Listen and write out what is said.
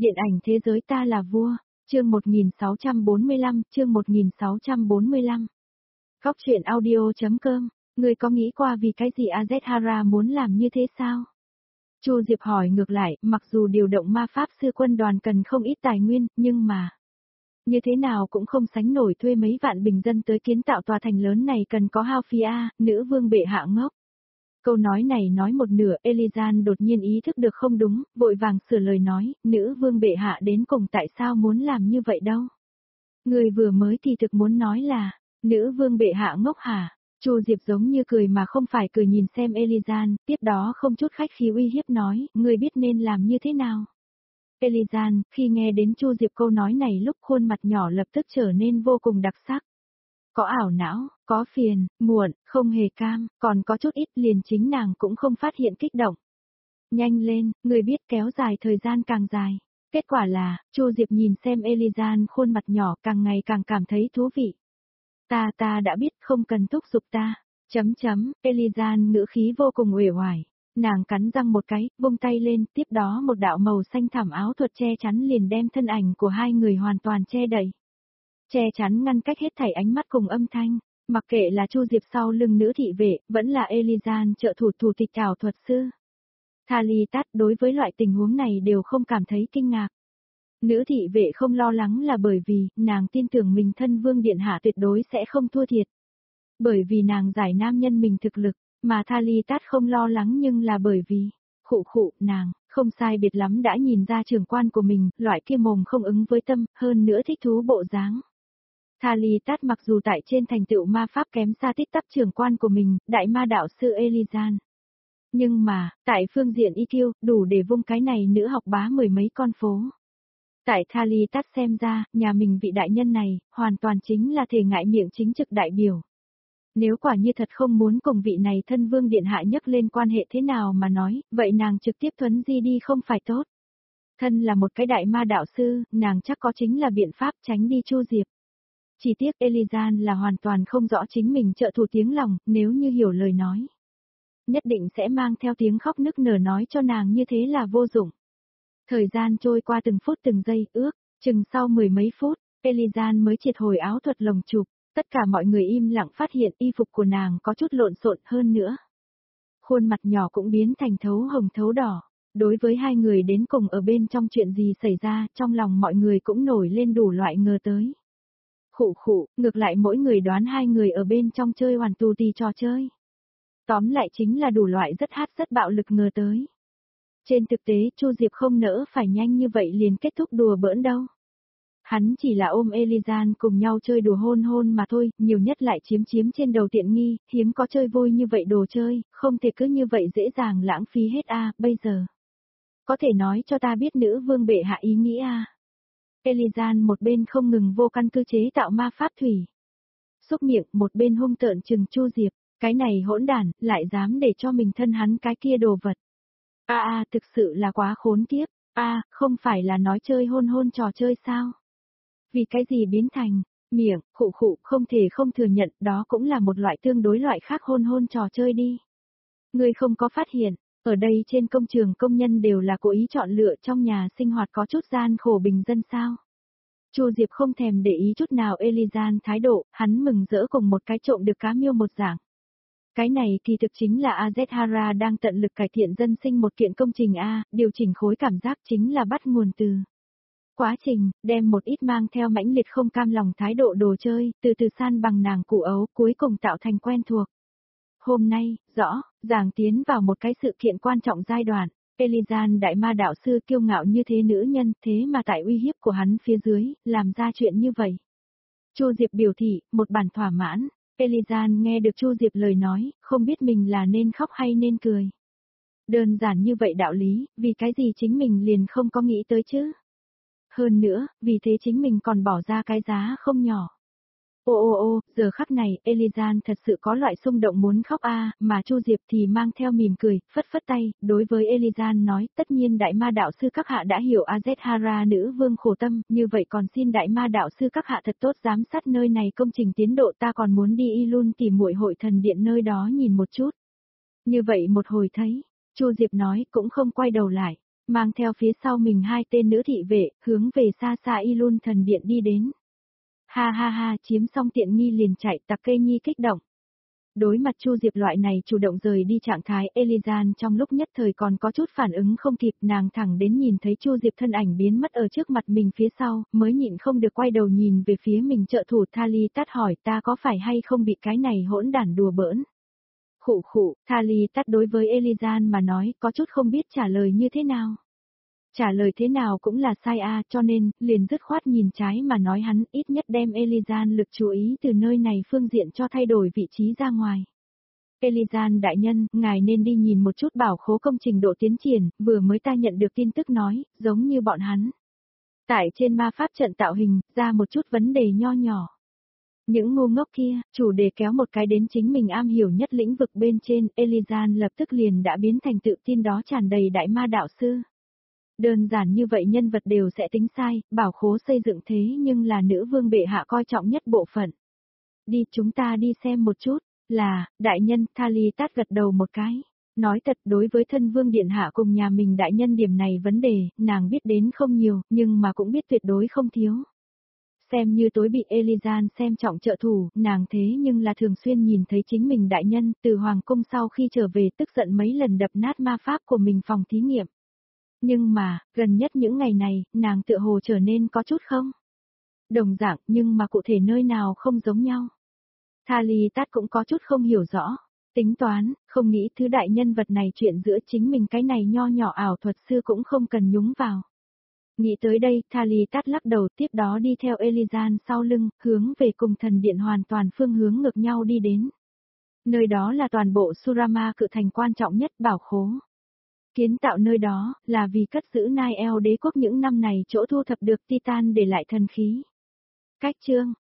Điện ảnh thế giới ta là vua, chương 1645, chương 1645. Góc truyện audio.com, ngươi có nghĩ qua vì cái gì Azethara muốn làm như thế sao? Chu Diệp hỏi ngược lại, mặc dù điều động ma pháp sư quân đoàn cần không ít tài nguyên, nhưng mà như thế nào cũng không sánh nổi thuê mấy vạn bình dân tới kiến tạo tòa thành lớn này cần có hao phí a, nữ vương bệ hạ ngốc. Câu nói này nói một nửa, Elizan đột nhiên ý thức được không đúng, vội vàng sửa lời nói, nữ vương bệ hạ đến cùng tại sao muốn làm như vậy đâu. Người vừa mới thì thực muốn nói là, nữ vương bệ hạ ngốc hả? Chu Diệp giống như cười mà không phải cười nhìn xem Elizan, tiếp đó không chút khách khí uy hiếp nói, người biết nên làm như thế nào. Elizan, khi nghe đến Chu Diệp câu nói này lúc khuôn mặt nhỏ lập tức trở nên vô cùng đặc sắc. Có ảo não, có phiền, muộn, không hề cam, còn có chút ít liền chính nàng cũng không phát hiện kích động. Nhanh lên, người biết kéo dài thời gian càng dài. Kết quả là, Chu Diệp nhìn xem Elizan khuôn mặt nhỏ càng ngày càng cảm thấy thú vị. Ta đã biết không cần thúc giục ta. Elizan ngữ khí vô cùng uể oải. Nàng cắn răng một cái, vung tay lên, tiếp đó một đạo màu xanh thẳm áo thuật che chắn liền đem thân ảnh của hai người hoàn toàn che đậy. Che chắn ngăn cách hết thảy ánh mắt cùng âm thanh, mặc kệ là Chu Diệp sau lưng nữ thị vệ, vẫn là Elizan trợ thủ thủ tịch ảo thuật sư. Thalitat đối với loại tình huống này đều không cảm thấy kinh ngạc. Nữ thị vệ không lo lắng là bởi vì, nàng tin tưởng mình thân vương điện hạ tuyệt đối sẽ không thua thiệt. Bởi vì nàng giải nam nhân mình thực lực, mà Thalitat không lo lắng nhưng là bởi vì, nàng, không sai biệt lắm đã nhìn ra trưởng quan của mình, loại kia mồm không ứng với tâm, hơn nữa thích thú bộ dáng. Thalitat mặc dù tại trên thành tựu ma pháp kém xa tít tắp trưởng quan của mình, đại ma đạo sư Elizan. Nhưng mà, tại phương diện EQ, đủ để vung cái này nữ học bá mười mấy con phố. Tại Thalitat xem ra, nhà mình vị đại nhân này, hoàn toàn chính là thể ngại miệng chính trực đại biểu. Nếu quả như thật không muốn cùng vị này thân vương điện hạ nhắc lên quan hệ thế nào mà nói, vậy nàng trực tiếp thuấn di đi không phải tốt. Thân là một cái đại ma đạo sư, nàng chắc có chính là biện pháp tránh đi Chu Diệp. Chỉ tiếc Elizan là hoàn toàn không rõ chính mình trợ thủ tiếng lòng, nếu như hiểu lời nói. Nhất định sẽ mang theo tiếng khóc nức nở nói cho nàng như thế là vô dụng. Thời gian trôi qua từng phút từng giây, chừng sau mười mấy phút, Elizan mới triệt hồi áo thuật lồng chụp, tất cả mọi người im lặng phát hiện y phục của nàng có chút lộn xộn hơn nữa. Khuôn mặt nhỏ cũng biến thành thấu hồng thấu đỏ, đối với hai người đến cùng ở bên trong chuyện gì xảy ra, trong lòng mọi người cũng nổi lên đủ loại ngờ tới. Ngược lại mỗi người đoán hai người ở bên trong chơi hoàn tù tì trò chơi. Tóm lại chính là đủ loại rất bạo lực ngờ tới. Trên thực tế Chu Diệp không nỡ phải nhanh như vậy liền kết thúc đùa bỡn đâu. Hắn chỉ là ôm Elizan cùng nhau chơi đùa hôn mà thôi, nhiều nhất lại chiếm trên đầu tiện nghi, hiếm có chơi vui như vậy đồ chơi, không thể cứ như vậy dễ dàng lãng phí hết bây giờ. Có thể nói cho ta biết nữ vương bệ hạ ý nghĩ Elizan một bên không ngừng vô căn cứ chế tạo ma pháp thủy. Xúc miệng một bên hung tợn chừng Chu Diệp, cái này hỗn đản, lại dám để cho mình thân hắn cái kia đồ vật. Thực sự là quá khốn kiếp, không phải là nói chơi hôn trò chơi sao? Vì cái gì biến thành, miệng, không thể không thừa nhận đó cũng là một loại tương đối loại khác hôn trò chơi đi. Người không có phát hiện, ở đây trên công trường công nhân đều là cố ý chọn lựa trong nhà sinh hoạt có chút gian khổ bình dân sao. Chu Diệp không thèm để ý chút nào Elizan thái độ, hắn mừng rỡ cùng một cái trộm được cá miêu một dạng. Cái này kỳ thực chính là Azethara đang tận lực cải thiện dân sinh một kiện công trình điều chỉnh khối cảm giác chính là bắt nguồn từ quá trình, đem một ít mang theo mãnh liệt không cam lòng thái độ đồ chơi, từ từ san bằng nàng cụ ấu, cuối cùng tạo thành quen thuộc. Hôm nay, rõ ràng tiến vào một cái sự kiện quan trọng giai đoạn, Elizan đại ma đạo sư kiêu ngạo như thế nữ nhân, thế mà tại uy hiếp của hắn phía dưới, làm ra chuyện như vậy. Chu Diệp biểu thị, một bản thỏa mãn, Elizan nghe được Chu Diệp lời nói, không biết mình là nên khóc hay nên cười. Đơn giản như vậy đạo lý, vì cái gì chính mình liền không có nghĩ tới chứ? Hơn nữa, vì thế chính mình còn bỏ ra cái giá không nhỏ. Giờ khắc này, Elizan thật sự có loại xung động muốn khóc mà Chu Diệp thì mang theo mỉm cười, phất tay, đối với Elizan nói, tất nhiên đại ma đạo sư các hạ đã hiểu Azethara nữ vương khổ tâm, như vậy còn xin đại ma đạo sư các hạ thật tốt giám sát nơi này công trình tiến độ, ta còn muốn đi Ilun tìm muội hội thần điện nơi đó nhìn một chút. Như vậy một hồi thấy, Chu Diệp nói cũng không quay đầu lại, mang theo phía sau mình 2 tên nữ thị vệ, hướng về xa xa Ilun thần điện đi đến. Ha ha ha, chiếm xong tiện nghi liền chạy, Takeshi kích động. Đối mặt Chu Diệp loại này chủ động rời đi trạng thái, Elizan trong lúc nhất thời còn có chút phản ứng không kịp, nàng thẳng đến nhìn thấy Chu Diệp thân ảnh biến mất ở trước mặt mình phía sau, mới nhịn không được quay đầu nhìn về phía mình trợ thủ Thali Tát hỏi ta có phải hay không bị cái này hỗn đản đùa bỡn. Khụ khụ, Thali Tát đối với Elizan mà nói có chút không biết trả lời như thế nào. Trả lời thế nào cũng là sai cho nên, liền dứt khoát nhìn trái mà nói hắn ít nhất đem Elizan lực chú ý từ nơi này phương diện cho thay đổi vị trí ra ngoài. Elizan đại nhân, ngài nên đi nhìn một chút bảo khố công trình độ tiến triển, vừa mới ta nhận được tin tức nói, giống như bọn hắn. Tại trên ma pháp trận tạo hình, ra một chút vấn đề nho nhỏ. Những ngu ngốc kia, chủ đề kéo một cái đến chính mình am hiểu nhất lĩnh vực bên trên, Elizan lập tức liền đã biến thành tự tin đó tràn đầy đại ma đạo sư. Đơn giản như vậy nhân vật đều sẽ tính sai, bảo khố xây dựng thế nhưng là nữ vương bệ hạ coi trọng nhất bộ phận. Đi chúng ta đi xem một chút, là, đại nhân, Thali Tát gật đầu một cái. Nói thật đối với thân vương điện hạ cùng nhà mình đại nhân điểm này vấn đề, nàng biết đến không nhiều, nhưng mà cũng biết tuyệt đối không thiếu. Xem như tối bị Elizan xem trọng trợ thủ, nàng thế nhưng là thường xuyên nhìn thấy chính mình đại nhân từ hoàng cung sau khi trở về tức giận mấy lần đập nát ma pháp của mình phòng thí nghiệm. Nhưng mà, gần nhất những ngày này, nàng tựa hồ trở nên có chút không? Đồng dạng, nhưng mà cụ thể nơi nào không giống nhau. Thali Tát cũng có chút không hiểu rõ. Tính toán, không nghĩ thứ đại nhân vật này chuyện giữa chính mình cái này nho nhỏ ảo thuật sư cũng không cần nhúng vào. Nghĩ tới đây, Thali Tát lắc đầu tiếp đó đi theo Elizan sau lưng, hướng về cùng thần điện hoàn toàn phương hướng ngược nhau đi đến. Nơi đó là toàn bộ Surama cự thành quan trọng nhất bảo khố. Kiến tạo nơi đó, là vì cất giữ Nile đế quốc những năm này chỗ thu thập được Titan để lại thần khí. Cách chương